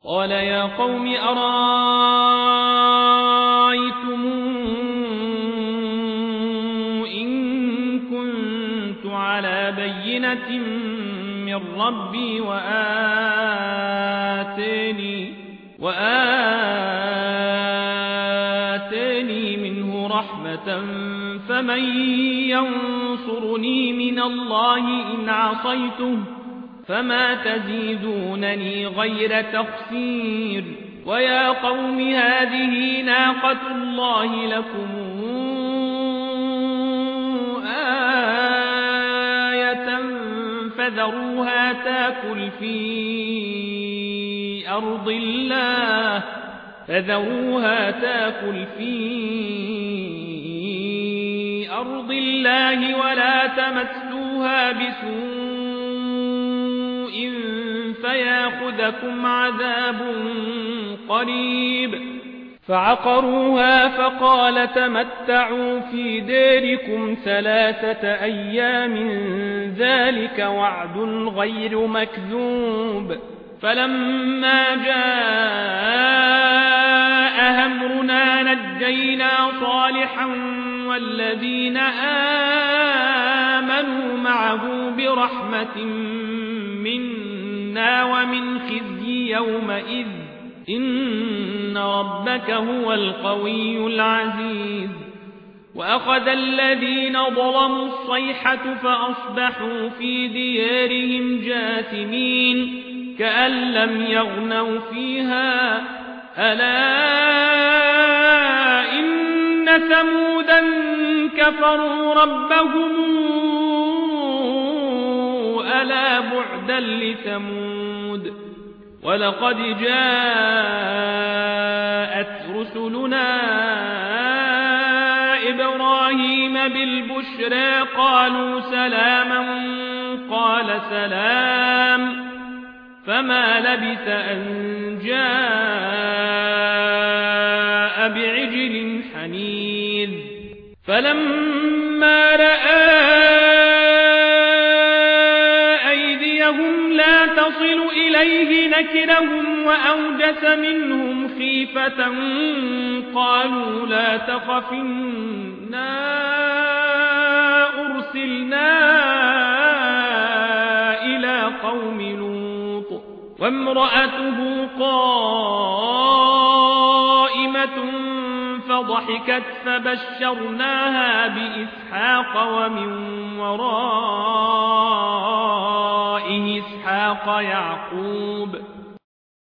قال يا قوم أرأيتم إن كنت على بينة من ربي وآتاني منه رحمة فمن ينصرني من الله إن عصيته فما تزيدونني غير تخسير ويا قوم هذه ناقة الله لكم آية فذروها تاكل في أرض الله ولا تمسوها بسوء فياخذكم عذاب قريب فعقروها فقال تمتعوا في داركم 3 أيام ذلك وعد غير مكذوب فلما جاء أمرنا نجينا صالحا والذين آمنوا معه برحمة منا ومن خزي يومئذ إن ربك هو القوي العزيز وأخذ الذين ظلموا الصيحة فأصبحوا في ديارهم جاثمين كأن لم يغنوا فيها ألا إن ثمودا كفروا ربهم ألا بعدا لثمود ولقد جاءت رسلنا إبراهيم بالبشرى قالوا سلاما قال سلام فما لبث أن جاء بعجل حنيذ فلما رأى أيديهم لا تصل إليه نكرهم وأوجس منهم خيفة قالوا لا تخف إنا أرسلنا إلى قوم لوط وامرأته قائمة فضحكت فبشرناها بإسحاق ومن وراء إسحاق يعقوب